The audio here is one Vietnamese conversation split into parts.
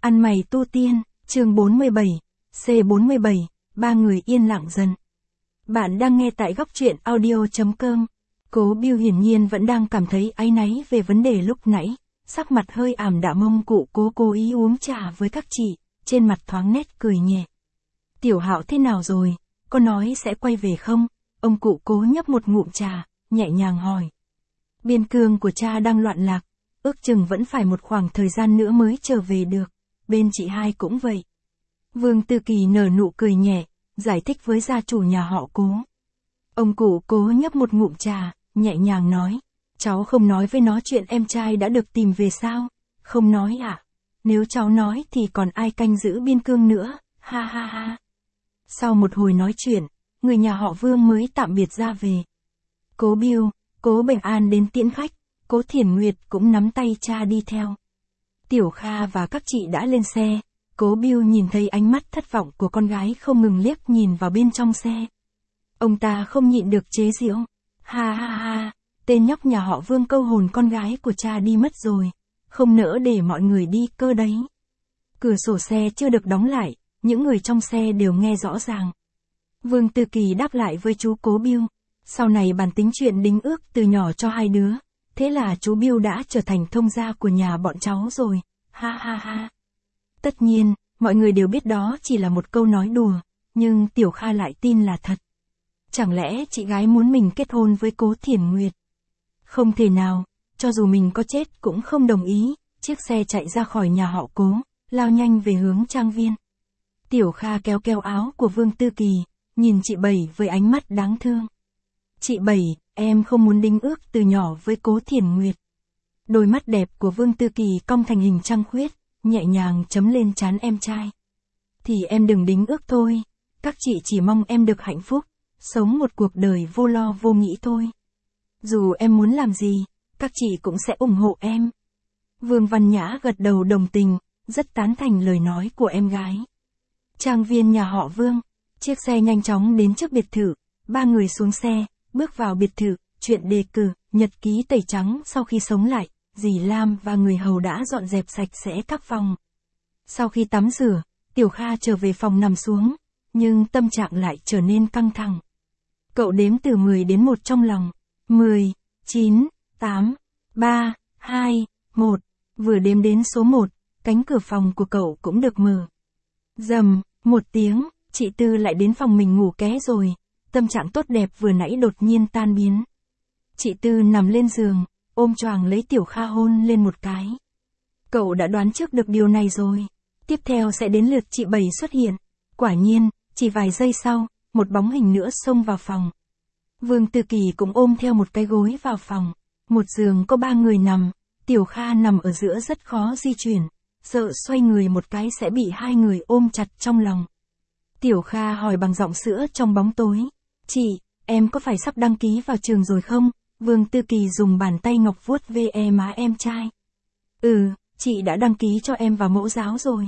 Ăn mày tu tiên, chương 47, C47, ba người yên lặng dần. Bạn đang nghe tại góc truyện audio.com. Cố Bưu hiển nhiên vẫn đang cảm thấy áy náy về vấn đề lúc nãy, sắc mặt hơi ảm đạm. Ông cụ Cố cố ý uống trà với các chị, trên mặt thoáng nét cười nhẹ. Tiểu Hạo thế nào rồi, có nói sẽ quay về không? Ông cụ Cố nhấp một ngụm trà, nhẹ nhàng hỏi. Biên cương của cha đang loạn lạc, ước chừng vẫn phải một khoảng thời gian nữa mới trở về được, bên chị hai cũng vậy. Vương Tư Kỳ nở nụ cười nhẹ, giải thích với gia chủ nhà họ Cố. Ông cụ Cố nhấp một ngụm trà, nhẹ nhàng nói, cháu không nói với nó chuyện em trai đã được tìm về sao? Không nói à? Nếu cháu nói thì còn ai canh giữ biên cương nữa, ha ha ha. Sau một hồi nói chuyện, người nhà họ Vương mới tạm biệt ra về. Cố Bưu, Cố Bình An đến tiễn khách, Cố Thiển Nguyệt cũng nắm tay cha đi theo. Tiểu Kha và các chị đã lên xe, Cố Bưu nhìn thấy ánh mắt thất vọng của con gái không ngừng liếc nhìn vào bên trong xe. Ông ta không nhịn được chế giễu, ha ha ha, tên nhóc nhà họ Vương câu hồn con gái của cha đi mất rồi, không nỡ để mọi người đi cơ đấy. Cửa sổ xe chưa được đóng lại, những người trong xe đều nghe rõ ràng. Vương Tư Kỳ đáp lại với chú Cố Bưu, sau này bàn tính chuyện đính ước từ nhỏ cho hai đứa, thế là chú Bưu đã trở thành thông gia của nhà bọn cháu rồi, ha ha ha. Tất nhiên, mọi người đều biết đó chỉ là một câu nói đùa, nhưng Tiểu Kha lại tin là thật. Chẳng lẽ chị gái muốn mình kết hôn với Cố Thiển Nguyệt? Không thể nào, cho dù mình có chết cũng không đồng ý. Chiếc xe chạy ra khỏi nhà họ Cố, lao nhanh về hướng trang viên. Tiểu Kha kéo kéo áo của Vương Tư Kỳ, nhìn chị Bảy với ánh mắt đáng thương. Chị Bảy, em không muốn đính ước từ nhỏ với Cố Thiển Nguyệt. Đôi mắt đẹp của Vương Tư Kỳ cong thành hình trăng khuyết, nhẹ nhàng chấm lên trán em trai. Thì em đừng đính ước thôi, các chị chỉ mong em được hạnh phúc, sống một cuộc đời vô lo vô nghĩ thôi. Dù em muốn làm gì, các chị cũng sẽ ủng hộ em. Vương Văn Nhã gật đầu đồng tình, rất tán thành lời nói của em gái. Trang viên nhà họ Vương, chiếc xe nhanh chóng đến trước biệt thự, ba người xuống xe, bước vào biệt thự, chuyện đề cử, nhật ký tẩy trắng sau khi sống lại, dì Lam và người hầu đã dọn dẹp sạch sẽ các phòng. Sau khi tắm rửa, Tiểu Kha trở về phòng nằm xuống, nhưng tâm trạng lại trở nên căng thẳng. Cậu đếm từ 10 đến 1 trong lòng. 10, 9, 8, 3, 2, 1. Vừa đếm đến số 1, cánh cửa phòng của cậu cũng được mở. Rầm, một tiếng, chị Tư lại đến phòng mình ngủ ké rồi. Tâm trạng tốt đẹp vừa nãy đột nhiên tan biến. Chị Tư nằm lên giường, ôm choàng lấy Tiểu Kha hôn lên một cái. Cậu đã đoán trước được điều này rồi. Tiếp theo sẽ đến lượt chị Bảy xuất hiện. Quả nhiên, chỉ vài giây sau, một bóng hình nữa xông vào phòng. Vương Tư Kỳ cũng ôm theo một cái gối vào phòng. Một giường có 3 người nằm, Tiểu Kha nằm ở giữa rất khó di chuyển, sợ xoay người một cái sẽ bị hai người ôm chặt trong lòng. Tiểu Kha hỏi bằng giọng sữa trong bóng tối. Chị, em có phải sắp đăng ký vào trường rồi không? Vương Tư Kỳ dùng bàn tay ngọc vuốt ve má em trai. Ừ, chị đã đăng ký cho em vào mẫu giáo rồi.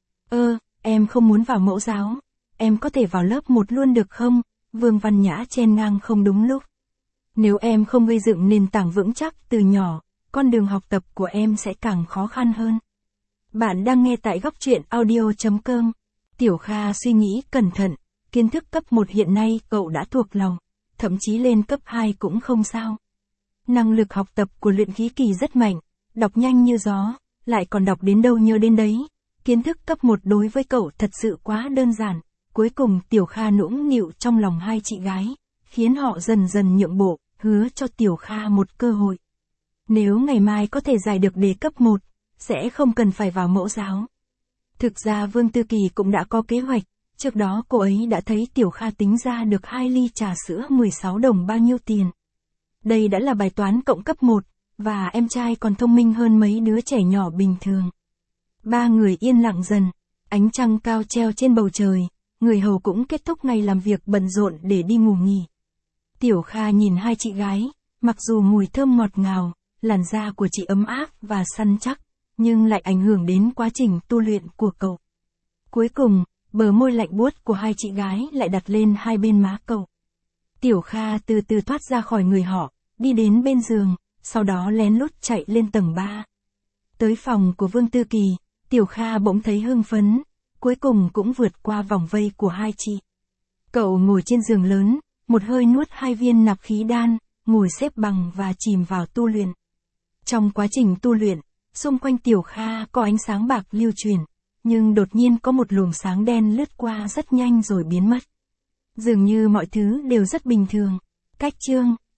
Em không muốn vào mẫu giáo. Em có thể vào lớp 1 luôn được không? Vương Văn Nhã chen ngang không đúng lúc. Nếu em không gây dựng nền tảng vững chắc từ nhỏ, con đường học tập của em sẽ càng khó khăn hơn. Bạn đang nghe tại góc truyện audio.com. Tiểu Kha suy nghĩ cẩn thận, kiến thức cấp 1 hiện nay cậu đã thuộc lòng, thậm chí lên cấp 2 cũng không sao. Năng lực học tập của luyện khí kỳ rất mạnh, đọc nhanh như gió, lại còn đọc đến đâu nhớ đến đấy. Kiến thức cấp 1 đối với cậu thật sự quá đơn giản. Cuối cùng Tiểu Kha nũng nịu trong lòng hai chị gái, khiến họ dần dần nhượng bộ, hứa cho Tiểu Kha một cơ hội. Nếu ngày mai có thể giải được đề cấp 1, sẽ không cần phải vào mẫu giáo. Thực ra Vương Tư Kỳ cũng đã có kế hoạch, trước đó cô ấy đã thấy Tiểu Kha tính ra được 2 ly trà sữa 16 đồng bao nhiêu tiền. Đây đã là bài toán cộng cấp 1, và em trai còn thông minh hơn mấy đứa trẻ nhỏ bình thường. Ba người yên lặng dần, ánh trăng cao treo trên bầu trời. Người hầu cũng kết thúc ngày làm việc bận rộn để đi ngủ nghỉ. Tiểu Kha nhìn hai chị gái, mặc dù mùi thơm ngọt ngào, làn da của chị ấm áp và săn chắc, nhưng lại ảnh hưởng đến quá trình tu luyện của cậu. Cuối cùng, bờ môi lạnh buốt của hai chị gái lại đặt lên hai bên má cậu. Tiểu Kha từ từ thoát ra khỏi người họ, đi đến bên giường, sau đó lén lút chạy lên tầng 3. Tới phòng của Vương Tư Kỳ, Tiểu Kha bỗng thấy hưng phấn, cuối cùng cũng vượt qua vòng vây của hai chị. Cậu ngồi trên giường lớn, một hơi nuốt 2 viên nạp khí đan, ngồi xếp bằng và chìm vào tu luyện. Trong quá trình tu luyện, xung quanh Tiểu Kha có ánh sáng bạc lưu chuyển, nhưng đột nhiên có một luồng sáng đen lướt qua rất nhanh rồi biến mất. Dường như mọi thứ đều rất bình thường. Cách chương